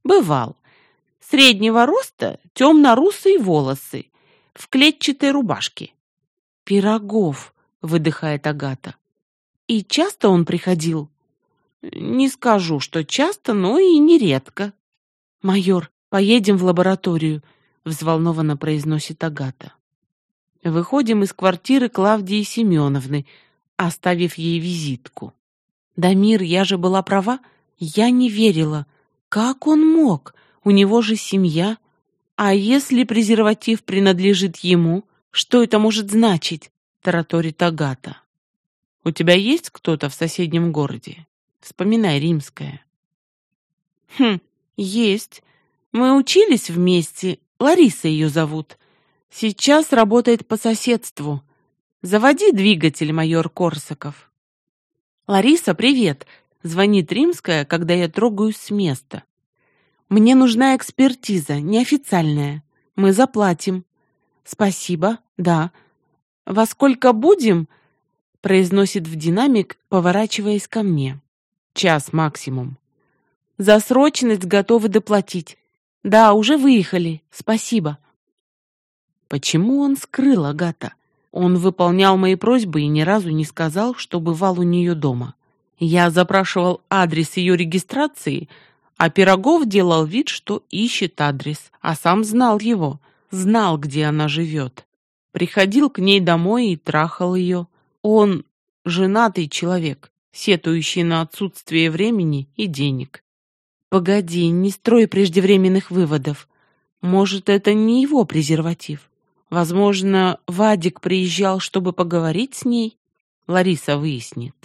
Бывал. Среднего роста, темно-русые волосы, в клетчатой рубашке. Пирогов, выдыхает Агата. И часто он приходил? Не скажу, что часто, но и нередко. Майор, поедем в лабораторию, взволнованно произносит Агата. Выходим из квартиры Клавдии Семеновны, оставив ей визитку. Дамир, я же была права, я не верила. Как он мог? У него же семья. А если презерватив принадлежит ему, что это может значить? Тараторит Агата. У тебя есть кто-то в соседнем городе? Вспоминай, Римская. Есть. Мы учились вместе. Лариса ее зовут. Сейчас работает по соседству. Заводи двигатель, майор Корсаков. Лариса, привет. Звонит Римская, когда я трогаюсь с места. Мне нужна экспертиза, неофициальная. Мы заплатим. Спасибо. Да. Во сколько будем? Произносит в динамик, поворачиваясь ко мне. Час максимум. За срочность готовы доплатить. Да, уже выехали. Спасибо. Почему он скрыл Агата? Он выполнял мои просьбы и ни разу не сказал, что бывал у нее дома. Я запрашивал адрес ее регистрации, а Пирогов делал вид, что ищет адрес, а сам знал его, знал, где она живет. Приходил к ней домой и трахал ее. Он женатый человек, сетующий на отсутствие времени и денег. Погоди, не строй преждевременных выводов. Может, это не его презерватив? Возможно, Вадик приезжал, чтобы поговорить с ней? Лариса выяснит.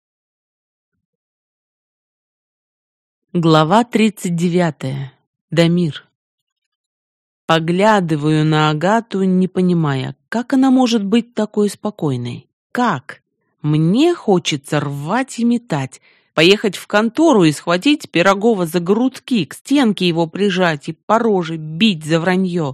Глава 39. Дамир. Поглядываю на Агату, не понимая, как она может быть такой спокойной. Как? Мне хочется рвать и метать, поехать в контору и схватить Пирогова за грудки, к стенке его прижать и по роже бить за вранье.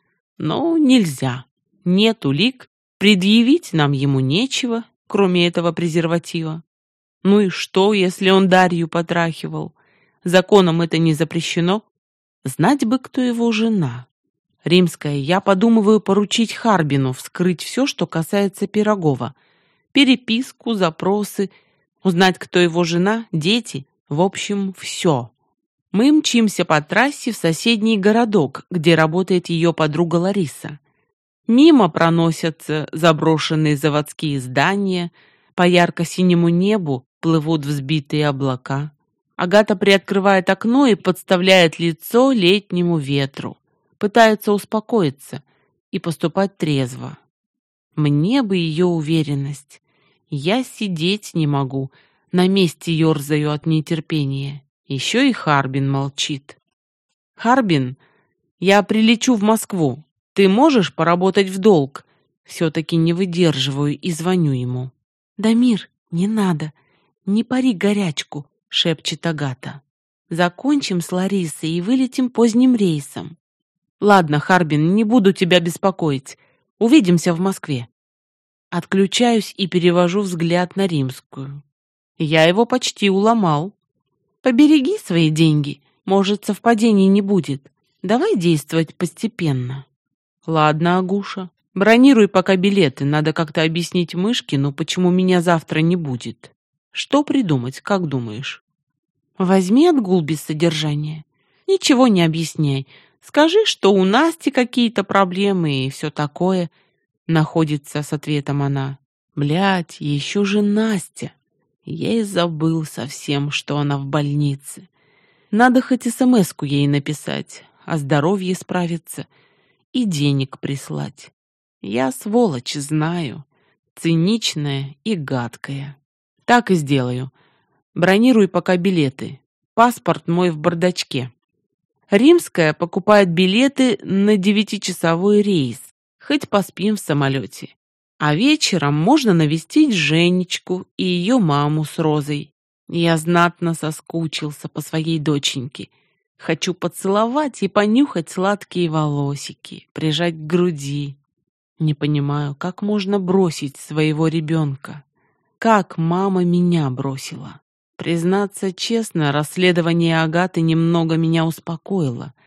Но нельзя. Нет улик, предъявить нам ему нечего, кроме этого презерватива. Ну и что, если он Дарью потрахивал? Законом это не запрещено. Знать бы, кто его жена. Римская, я подумываю поручить Харбину вскрыть все, что касается Пирогова. Переписку, запросы, узнать, кто его жена, дети, в общем, все. Мы мчимся по трассе в соседний городок, где работает ее подруга Лариса. Мимо проносятся заброшенные заводские здания, по ярко-синему небу плывут взбитые облака. Агата приоткрывает окно и подставляет лицо летнему ветру. Пытается успокоиться и поступать трезво. Мне бы ее уверенность. Я сидеть не могу, на месте ерзаю от нетерпения. Еще и Харбин молчит. Харбин, я прилечу в Москву. Ты можешь поработать в долг? Все-таки не выдерживаю и звоню ему. Дамир, не надо, не пари горячку, шепчет Агата. Закончим с Ларисой и вылетим поздним рейсом. Ладно, Харбин, не буду тебя беспокоить. Увидимся в Москве. Отключаюсь и перевожу взгляд на Римскую. Я его почти уломал. Побереги свои деньги, может, совпадений не будет. Давай действовать постепенно. Ладно, Агуша, бронируй пока билеты, надо как-то объяснить Мышкину, почему меня завтра не будет. Что придумать, как думаешь? Возьми отгул без содержания. Ничего не объясняй. Скажи, что у Насти какие-то проблемы и все такое. Находится с ответом она. Блядь, еще же Настя. Я и забыл совсем, что она в больнице. Надо хоть смс-ку ей написать, о здоровье справиться и денег прислать. Я сволочь, знаю, циничная и гадкая. Так и сделаю. Бронируй пока билеты. Паспорт мой в бардачке. Римская покупает билеты на 9-часовой рейс. Хоть поспим в самолете. А вечером можно навестить Женечку и ее маму с Розой. Я знатно соскучился по своей доченьке. Хочу поцеловать и понюхать сладкие волосики, прижать к груди. Не понимаю, как можно бросить своего ребенка. Как мама меня бросила. Признаться честно, расследование Агаты немного меня успокоило.